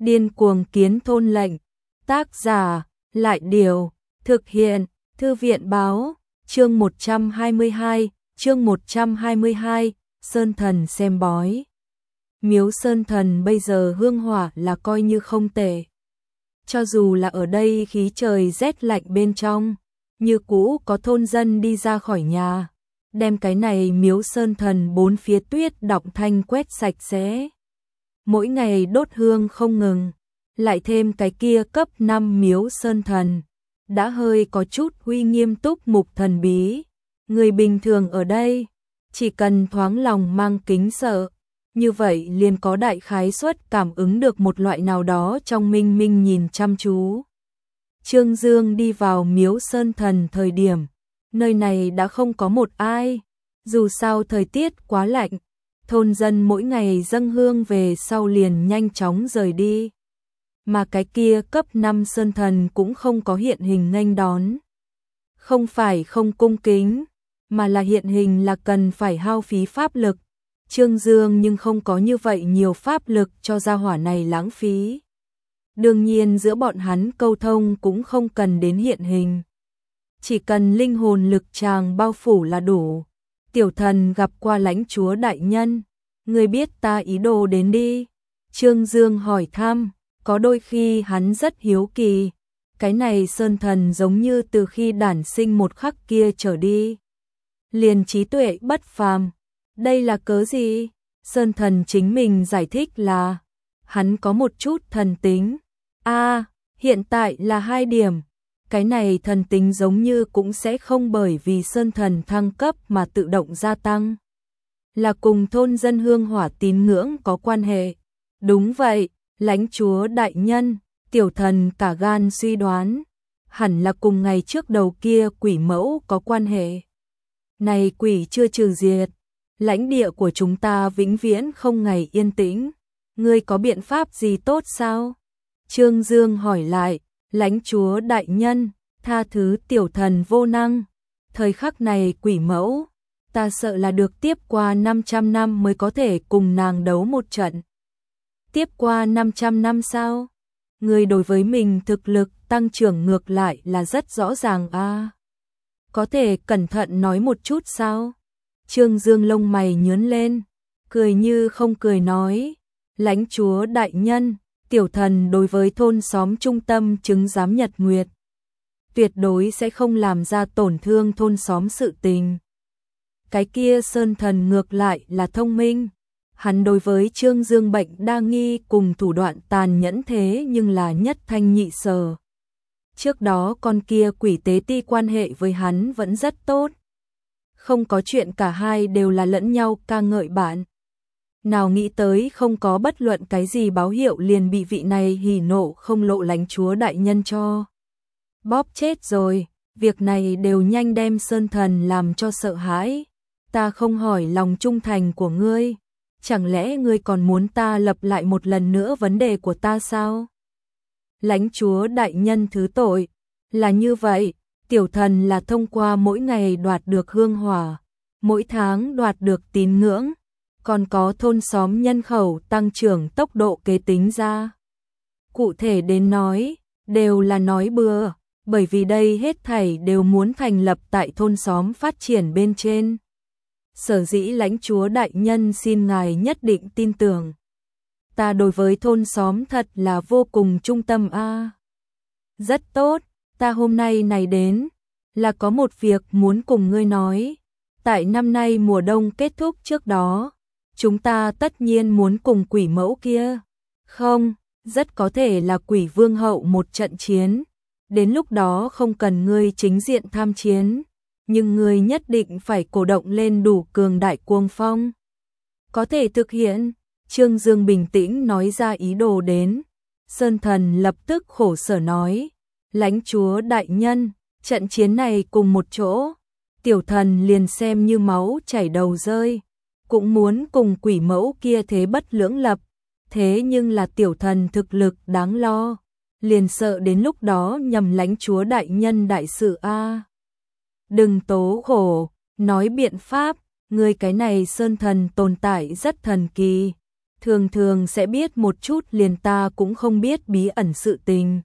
Điên cuồng kiến thôn lệnh. Tác giả, Lại Điều, thực hiện, Thư viện báo, chương 122, Sơn Thần xem bói. Miếu Sơn Thần bây giờ hương hỏa là coi như không tệ. Cho dù là ở đây khí trời rét lạnh bên trong, như cũ có thôn dân đi ra khỏi nhà, đem cái này miếu Sơn Thần bốn phía tuyết đọng thanh quét sạch sẽ. Mỗi ngày đốt hương không ngừng, lại thêm cái kia cấp 5 miếu Sơn Thần, đã hơi có chút uy nghiêm túc mục thần bí. Người bình thường ở đây, chỉ cần thoáng lòng mang kính sợ, như vậy liền có đại khái suất cảm ứng được một loại nào đó trong minh minh nhìn chăm chú. Trương Dương đi vào miếu Sơn Thần thời điểm, nơi này đã không có một ai, dù sao thời tiết quá lạnh, thôn dân mỗi ngày dâng hương về sau liền nhanh chóng rời đi. Mà cái kia cấp 5 Sơn Thần cũng không có hiện hình nghênh đón. Không phải không cung kính, mà là hiện hình là cần phải hao phí pháp lực. Trương Dương nhưng không có như vậy nhiều pháp lực cho gia hỏa này lãng phí. Đương nhiên giữa bọn hắn câu thông cũng không cần đến hiện hình. Chỉ cần linh hồn lực tràng bao phủ là đủ. Tiểu thần gặp qua lãnh chúa đại nhân, người biết ta ý đồ đến đi. Trương Dương hỏi thăm, có đôi khi hắn rất hiếu kỳ. Cái này Sơn Thần giống như từ khi đản sinh một khắc kia trở đi, liền trí tuệ bất phàm. Đây là cớ gì? Sơn Thần chính mình giải thích là hắn có một chút thần tính. Hiện tại là 2 điểm. Cái này thần tính giống như cũng sẽ không bởi vì Sơn Thần thăng cấp mà tự động gia tăng. Là cùng thôn dân hương hỏa tín ngưỡng có quan hệ. Đúng vậy, lãnh chúa đại nhân, tiểu thần cả gan suy đoán. Hẳn là cùng ngày trước đầu kia quỷ mẫu có quan hệ. Này quỷ chưa trừ diệt, lãnh địa của chúng ta vĩnh viễn không ngày yên tĩnh. Ngươi có biện pháp gì tốt sao? Trương Dương hỏi lại, lãnh chúa đại nhân, tha thứ tiểu thần vô năng. Thời khắc này quỷ mẫu, ta sợ là được tiếp qua 500 năm mới có thể cùng nàng đấu một trận. Tiếp qua 500 năm sao? Người đối với mình thực lực tăng trưởng ngược lại là rất rõ ràng a. Có thể cẩn thận nói một chút sao? Trương Dương lông mày nhướng lên, cười như không cười nói, lãnh chúa đại nhân, tiểu thần đối với thôn xóm trung tâm chứng giám nhật nguyệt, tuyệt đối sẽ không làm ra tổn thương thôn xóm sự tình. Cái kia Sơn Thần ngược lại là thông minh. Hắn đối với Trương Dương bệnh đa nghi cùng thủ đoạn tàn nhẫn thế nhưng là nhất thanh nhị sở. Trước đó con kia quỷ tế ti quan hệ với hắn vẫn rất tốt. Không có chuyện cả hai đều là lẫn nhau ca ngợi bạn. Nào nghĩ tới không có bất luận cái gì báo hiệu liền bị vị này hỉ nộ không lộ lãnh chúa đại nhân cho bóp chết rồi. Việc này đều nhanh đem Sơn Thần làm cho sợ hãi. Ta không hỏi lòng trung thành của ngươi. Chẳng lẽ ngươi còn muốn ta lặp lại một lần nữa vấn đề của ta sao? Lãnh chúa đại nhân thứ tội. Là như vậy, tiểu thần là thông qua mỗi ngày đoạt được hương hỏa, mỗi tháng đoạt được tín ngưỡng, còn có thôn xóm nhân khẩu tăng trưởng tốc độ kế tính ra. Cụ thể đến nói, đều là nói bừa, bởi vì đây hết thảy đều muốn thành lập tại thôn xóm phát triển bên trên. Sở dĩ lãnh chúa đại nhân xin ngài nhất định tin tưởng. Ta đối với thôn xóm thật là vô cùng trung tâm a. Rất tốt, ta hôm nay này đến, là có một việc muốn cùng ngươi nói. Tại năm nay mùa đông kết thúc trước đó, chúng ta tất nhiên muốn cùng quỷ mẫu kia. Không, rất có thể là quỷ vương hậu một trận chiến. Đến lúc đó không cần ngươi chính diện tham chiến. Nhưng ngươi nhất định phải cổ động lên đủ cường đại cuồng phong. Có thể thực hiện, Trương Dương bình tĩnh nói ra ý đồ đến. Sơn Thần lập tức khổ sở nói, lãnh chúa đại nhân, trận chiến này cùng một chỗ, tiểu thần liền xem như máu chảy đầu rơi, cũng muốn cùng quỷ mẫu kia thế bất lưỡng lập, thế nhưng là tiểu thần thực lực đáng lo, liền sợ đến lúc đó nhầm lãnh chúa đại nhân đại sự a. Đừng tố khổ, nói biện pháp, ngươi cái này Sơn Thần tồn tại rất thần kỳ. thường thường sẽ biết một chút liền ta cũng không biết bí ẩn sự tình.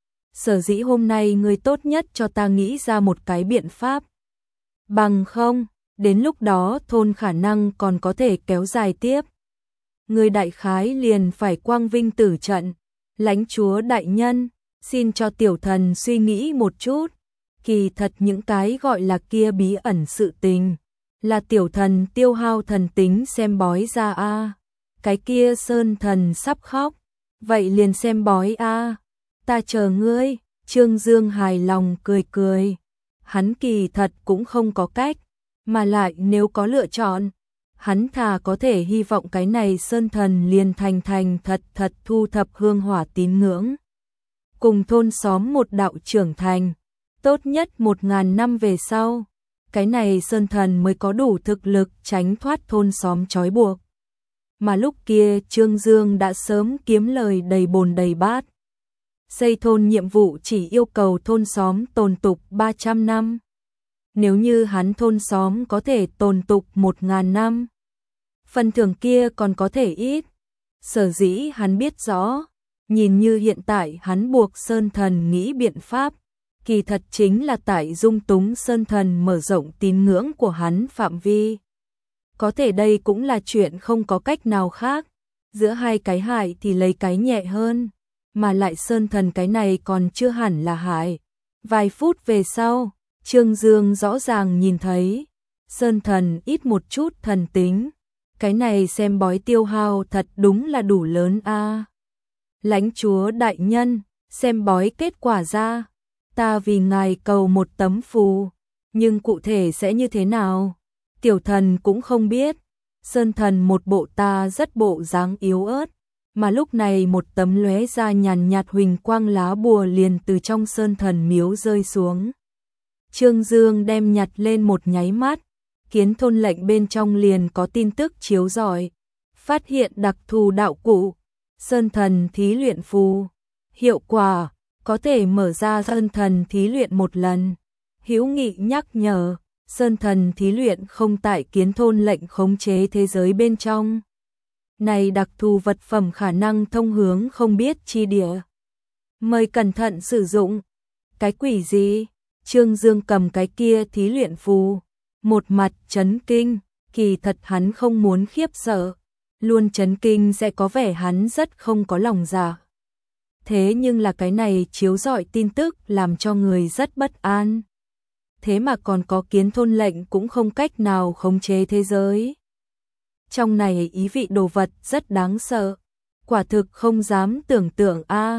Sở dĩ hôm nay ngươi tốt nhất cho ta nghĩ ra một cái biện pháp. Bằng không, đến lúc đó thôn khả năng còn có thể kéo dài tiếp. Ngươi đại khái liền phải quang vinh tử trận. Lãnh chúa đại nhân, xin cho tiểu thần suy nghĩ một chút. Kỳ thật những cái gọi là kia bí ẩn sự tình, là tiểu thần tiêu hao thần tính xem bói ra a. Cái kia sơn thần sắp khóc, vậy liền xem bói a. Ta chờ ngươi. Trương Dương hài lòng cười cười. Hắn kỳ thật cũng không có cách, mà lại nếu có lựa chọn, hắn thà có thể hy vọng cái này sơn thần liền thành thật thu thập hương hỏa tín ngưỡng. Cùng thôn xóm một đạo trưởng thành, tốt nhất 1000 năm về sau, cái này sơn thần mới có đủ thực lực tránh thoát thôn xóm trói buộc. Mà lúc kia Trương Dương đã sớm kiếm lời đầy bồn đầy bát. Xây thôn nhiệm vụ chỉ yêu cầu thôn xóm tồn tục 300 năm. Nếu như hắn thôn xóm có thể tồn tục 1000 năm, phần thưởng kia còn có thể ít. Sở dĩ hắn biết rõ, nhìn như hiện tại hắn buộc sơn thần nghĩ biện pháp, kỳ thật chính là tại dung túng sơn thần mở rộng tín ngưỡng của hắn phạm vi. Có thể đây cũng là chuyện không có cách nào khác, giữa hai cái hại thì lấy cái nhẹ hơn, mà lại sơn thần cái này còn chưa hẳn là hại. Vài phút về sau, Trương Dương rõ ràng nhìn thấy, sơn thần ít một chút thần tính, cái này xem bói tiêu hao thật đúng là đủ lớn a. Lãnh chúa đại nhân, xem bói kết quả ra, ta vì ngài cầu một tấm phù, nhưng cụ thể sẽ như thế nào? Tiểu thần cũng không biết. Sơn thần một bộ ta rất bộ dáng yếu ớt, mà lúc này một tấm lóe ra nhàn nhạt huỳnh quang lá bùa liền từ trong sơn thần miếu rơi xuống. Trương Dương đem nhặt lên một nháy mắt, kiến thôn lệnh bên trong liền có tin tức chiếu rọi, phát hiện đặc thù đạo cụ, sơn thần thí luyện phù, hiệu quả có thể mở ra sơn thần thí luyện một lần. Hữu Nghị nhắc nhở, sơn thần thí luyện không tại kiến thôn lệnh khống chế thế giới bên trong. Này đặc thù vật phẩm khả năng thông hướng không biết chi địa. Mời cẩn thận sử dụng. Cái quỷ gì? Trương Dương cầm cái kia thí luyện phù, một mặt chấn kinh, kỳ thật hắn không muốn khiếp sợ, luôn chấn kinh sẽ có vẻ hắn rất không có lòng dạ. Thế nhưng là cái này chiếu rọi tin tức làm cho người rất bất an. Thế mà còn có kiến thôn lệnh cũng không cách nào khống chế thế giới. Trong này ý vị đồ vật rất đáng sợ, quả thực không dám tưởng tượng a.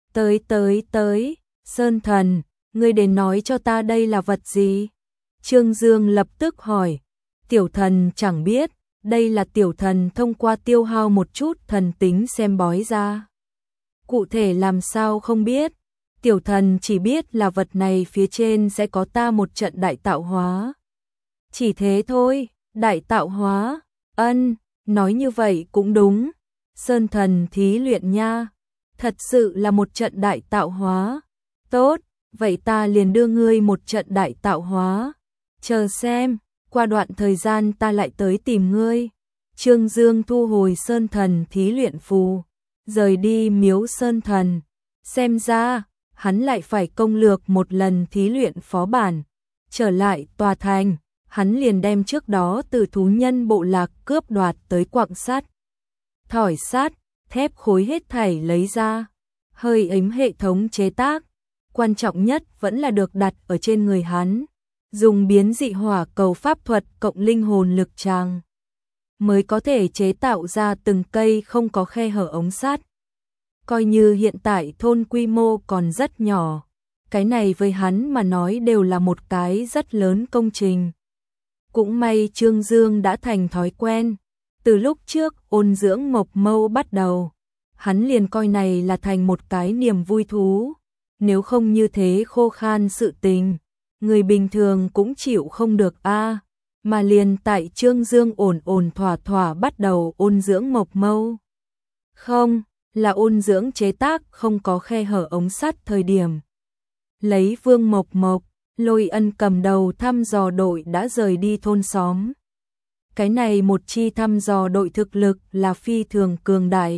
Tới, sơn thần, ngươi đến nói cho ta đây là vật gì? Trương Dương lập tức hỏi, tiểu thần chẳng biết, đây là tiểu thần thông qua tiêu hao một chút thần tính xem bói ra. Cụ thể làm sao không biết, tiểu thần chỉ biết là vật này phía trên sẽ có ta một trận đại tạo hóa. Chỉ thế thôi, đại tạo hóa, nói như vậy cũng đúng, sơn thần thí luyện nha, thật sự là một trận đại tạo hóa. Tốt, vậy ta liền đưa ngươi một trận đại tạo hóa, chờ xem, qua đoạn thời gian ta lại tới tìm ngươi. Trương Dương thu hồi sơn thần thí luyện phù, rời đi miếu sơn thần, xem ra hắn lại phải công lược một lần thí luyện phó bản. Trở lại tòa thành, hắn liền đem trước đó từ thú nhân bộ lạc cướp đoạt tới quặng sắt, thỏi sắt, thép khối hết thảy lấy ra, hơi ấm hệ thống chế tác, quan trọng nhất vẫn là được đặt ở trên người hắn, dùng biến dị hỏa cầu pháp thuật cộng linh hồn lực tràng, mới có thể chế tạo ra từng cây không có khe hở ống sắt. Coi như hiện tại thôn quy mô còn rất nhỏ, cái này với hắn mà nói đều là một cái rất lớn công trình. Cũng may Trương Dương đã thành thói quen, từ lúc trước ôn dưỡng mộc mâu bắt đầu, hắn liền coi này là thành một cái niềm vui thú, nếu không như thế khô khan sự tình, người bình thường cũng chịu không được a. Mà liền tại Trương Dương ổn thỏa bắt đầu ôn dưỡng mộc mâu. Không, là ôn dưỡng chế tác không có khe hở ống sắt thời điểm. Lấy Vương Mộc, Lôi Ân cầm đầu thăm dò đội đã rời đi thôn xóm. Cái này một chi thăm dò đội thực lực là phi thường cường đại,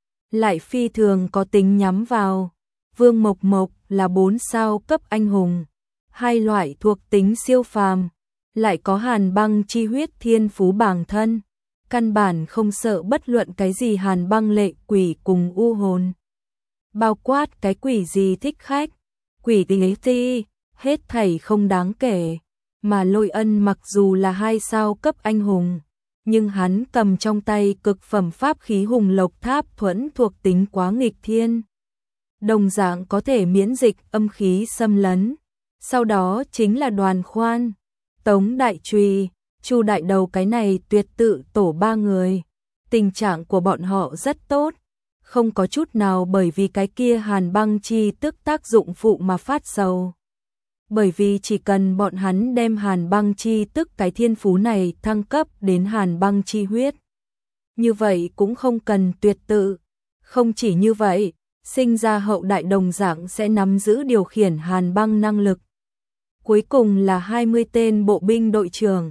lại phi thường có tính nhắm vào. Vương Mộc Mộc là 4 sao cấp anh hùng, hai loại thuộc tính siêu phàm, lại có hàn băng chi huyết thiên phú bản thân, căn bản không sợ bất luận cái gì hàn băng lệ quỷ cùng u hồn. Bao quát cái quỷ gì thích khách, quỷ tí ti, hết thảy không đáng kể, mà Lôi Ân mặc dù là 2 sao cấp anh hùng, nhưng hắn cầm trong tay cực phẩm pháp khí hùng lộc tháp thuẫn thuộc tính quá nghịch thiên. Đồng dạng có thể miễn dịch âm khí xâm lấn. Sau đó chính là Đoàn Khoan, Tống Đại Trùy, Chu Đại Đầu, cái này tuyệt tự tổ 3 người. Tình trạng của bọn họ rất tốt, không có chút nào bởi vì cái kia hàn băng chi tức tác dụng phụ mà phát sầu. Bởi vì chỉ cần bọn hắn đem hàn băng chi tức cái thiên phú này thăng cấp đến hàn băng chi huyết, như vậy cũng không cần tuyệt tự. Không chỉ như vậy, sinh ra hậu đại đồng dạng sẽ nắm giữ điều khiển hàn băng năng lực. Cuối cùng là 20 tên bộ binh đội trưởng,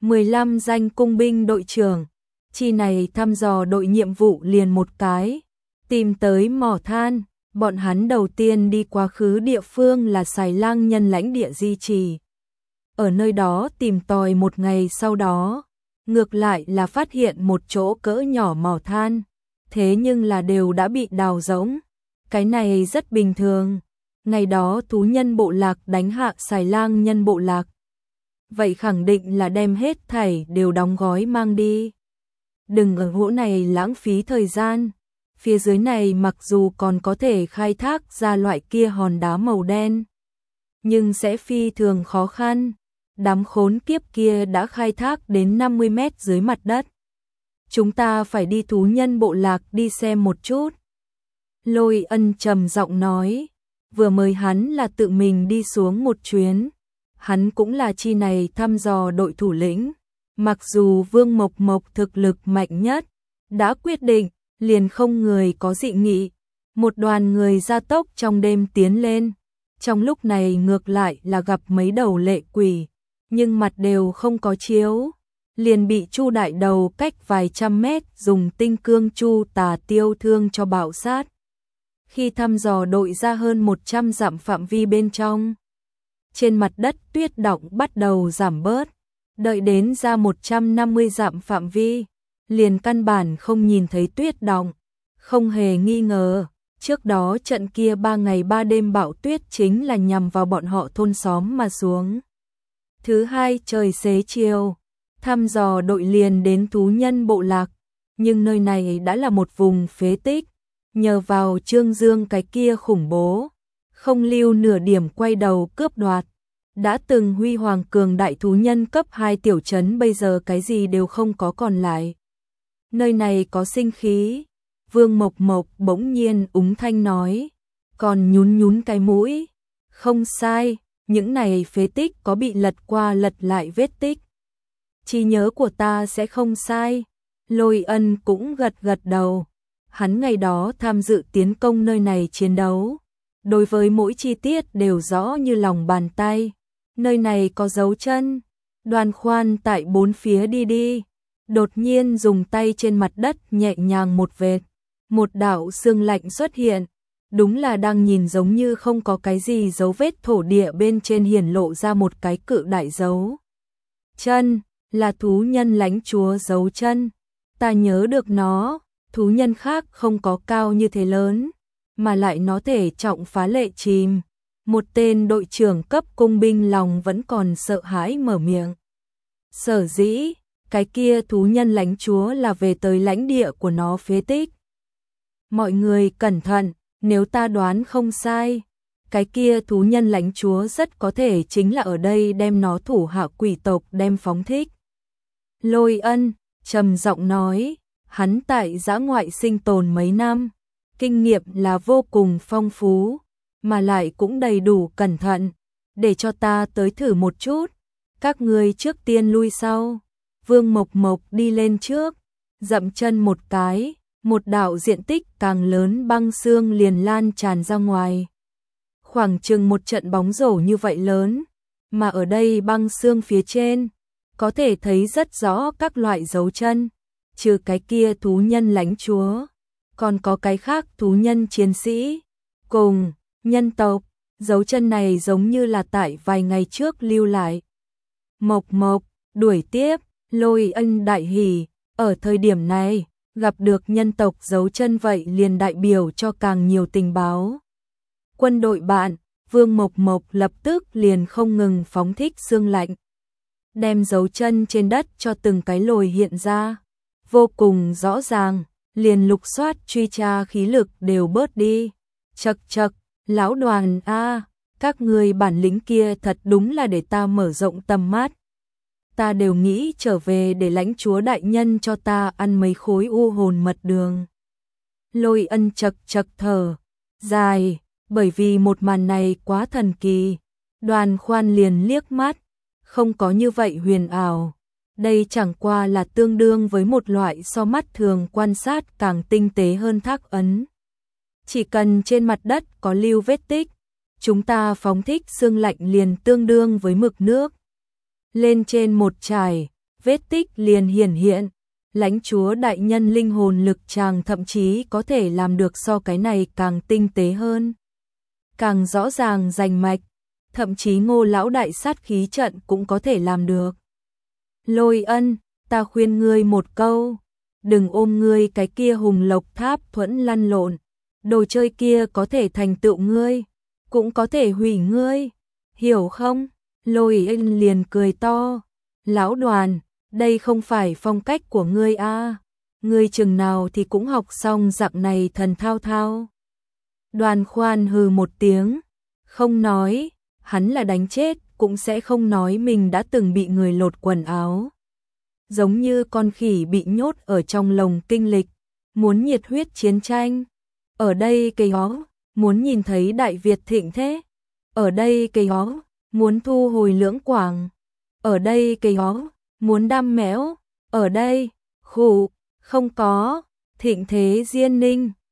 15 danh cung binh đội trưởng. Chi này thăm dò đội nhiệm vụ liền một cái, tìm tới mỏ than. Bọn hắn đầu tiên đi quá khứ địa phương là Xài Lang nhân lãnh địa di trì. Ở nơi đó tìm tòi một ngày sau đó, ngược lại là phát hiện một chỗ cỡ nhỏ mỏ than, thế nhưng là đều đã bị đào rỗng. Cái này rất bình thường. Ngày đó thú nhân bộ lạc đánh hạ Xài Lang nhân bộ lạc. Vậy khẳng định là đem hết thảy đều đóng gói mang đi. Đừng ở chỗ này lãng phí thời gian. Phía dưới này mặc dù còn có thể khai thác ra loại kia hòn đá màu đen, nhưng sẽ phi thường khó khăn. Đám khốn kiếp kia đã khai thác đến 50 mét dưới mặt đất. Chúng ta phải đi thú nhân bộ lạc đi xem một chút. Lôi Ân trầm giọng nói, vừa mới hắn là tự mình đi xuống một chuyến. Hắn cũng là chi này thăm dò đội thủ lĩnh. Mặc dù Vương Mộc Mộc thực lực mạnh nhất, đã quyết định, liền không người có dị nghị. Một đoàn người gia tốc trong đêm tiến lên. Trong lúc này ngược lại là gặp mấy đầu lệ quỷ, nhưng mặt đều không có chiếu. Liền bị Chu Đại Đầu cách vài trăm mét dùng tinh cương chu tà tiêu thương cho bạo sát. Khi thăm dò đội ra hơn 100 dặm phạm vi bên trong, trên mặt đất tuyết đọng bắt đầu giảm bớt. Đợi đến ra 150 dặm phạm vi, liền căn bản không nhìn thấy tuyết đọng. Không hề nghi ngờ, trước đó trận kia 3 ngày 3 đêm bão tuyết chính là nhằm vào bọn họ thôn xóm mà xuống. Thứ hai trời xế chiều, thăm dò đội liền đến thú nhân bộ lạc, nhưng nơi này đã là một vùng phế tích. Nhờ vào Trương Dương cái kia khủng bố, không lưu nửa điểm quay đầu cướp đoạt. Đã từng huy hoàng cường đại thú nhân cấp 2 tiểu trấn bây giờ cái gì đều không có còn lại. Nơi này có sinh khí. Vương Mộc Mộc bỗng nhiên úng thanh nói, còn nhún nhún cái mũi. Không sai, những này phế tích có bị lật qua lật lại vết tích. Trí nhớ của ta sẽ không sai. Lôi Ân cũng gật gật đầu. Hắn ngày đó tham dự tiến công nơi này chiến đấu, đối với mỗi chi tiết đều rõ như lòng bàn tay. Nơi này có dấu chân. Đoàn Khoan tại bốn phía đi đi, đột nhiên dùng tay trên mặt đất nhẹ nhàng một vệt, một đạo sương lạnh xuất hiện. Đúng là đang nhìn giống như không có cái gì dấu vết thổ địa bên trên hiển lộ ra một cái cự đại dấu chân, là thú nhân lãnh chúa dấu chân. Ta nhớ được nó, thú nhân khác không có cao như thế lớn, mà lại nó thể trọng phá lệ chìm. Một tên đội trưởng cấp cung binh lòng vẫn còn sợ hãi mở miệng. Sở dĩ, cái kia thú nhân lãnh chúa là về tới lãnh địa của nó phế tích. Mọi người cẩn thận, nếu ta đoán không sai, cái kia thú nhân lãnh chúa rất có thể chính là ở đây đem nó thủ hạ quỷ tộc đem phóng thích. Lôi Ân trầm giọng nói, hắn tại dã ngoại sinh tồn mấy năm, kinh nghiệm là vô cùng phong phú, mà lại cũng đầy đủ cẩn thận, để cho ta tới thử một chút. Các ngươi trước tiên lui sau. Vương Mộc Mộc đi lên trước, dậm chân một cái, một đạo diện tích càng lớn băng xương liền lan tràn ra ngoài. Khoảng chừng một trận bóng rổ như vậy lớn, mà ở đây băng xương phía trên, có thể thấy rất rõ các loại dấu chân, trừ cái kia thú nhân lãnh chúa, còn có cái khác thú nhân chiến sĩ, cùng nhân tộc, dấu chân này giống như là tại vài ngày trước lưu lại. Mộc Mộc, đuổi tiếp, Lôi Ân đại hỉ, ở thời điểm này, gặp được nhân tộc dấu chân vậy liền đại biểu cho càng nhiều tình báo. Quân đội bạn, Vương Mộc Mộc lập tức liền không ngừng phóng thích xương lạnh, đem dấu chân trên đất cho từng cái lồi hiện ra, vô cùng rõ ràng, liền lục soát truy tra khí lực đều bớt đi. Chậc chậc, lão Đoàn a, các người bản lĩnh kia thật đúng là để ta mở rộng tầm mắt. Ta đều nghĩ trở về để lãnh chúa đại nhân cho ta ăn mấy khối u hồn mật đường. Lôi Ân chậc chậc thở dài, bởi vì một màn này quá thần kỳ. Đoàn Khoan liền liếc mắt, không có như vậy huyền ảo. Đây chẳng qua là tương đương với một loại so mắt thường quan sát càng tinh tế hơn thác ấn. Chỉ cần trên mặt đất có lưu vết tích, chúng ta phóng thích xương lạnh liền tương đương với mực nước. Lên trên một trải, vết tích liền hiển hiện. Lãnh chúa đại nhân linh hồn lực chàng thậm chí có thể làm được so cái này càng tinh tế hơn, càng rõ ràng rành mạch, thậm chí Ngô lão đại sát khí trận cũng có thể làm được. Lôi Ân, ta khuyên ngươi một câu, đừng ôm ngươi cái kia hùng lộc tháp thuẫn lăn lộn, đồ chơi kia có thể thành tựu ngươi, cũng có thể hủy ngươi, hiểu không? Lôi Ân liền cười to, lão Đoàn, đây không phải phong cách của ngươi a, ngươi chừng nào thì cũng học xong dạng này thần thao thao. Đoàn Khoan hừ một tiếng, không nói, hắn là đánh chết cũng sẽ không nói mình đã từng bị người lột quần áo. Giống như con khỉ bị nhốt ở trong lồng kinh lịch, muốn nhiệt huyết chiến tranh. Ở đây cây ó, muốn nhìn thấy Đại Việt thịnh thế. Ở đây cây ó, muốn thu hồi Lưỡng Quảng. Ở đây cây ó, muốn đam mẽo. Ở đây, khụ, không có, thịnh thế Diên Ninh.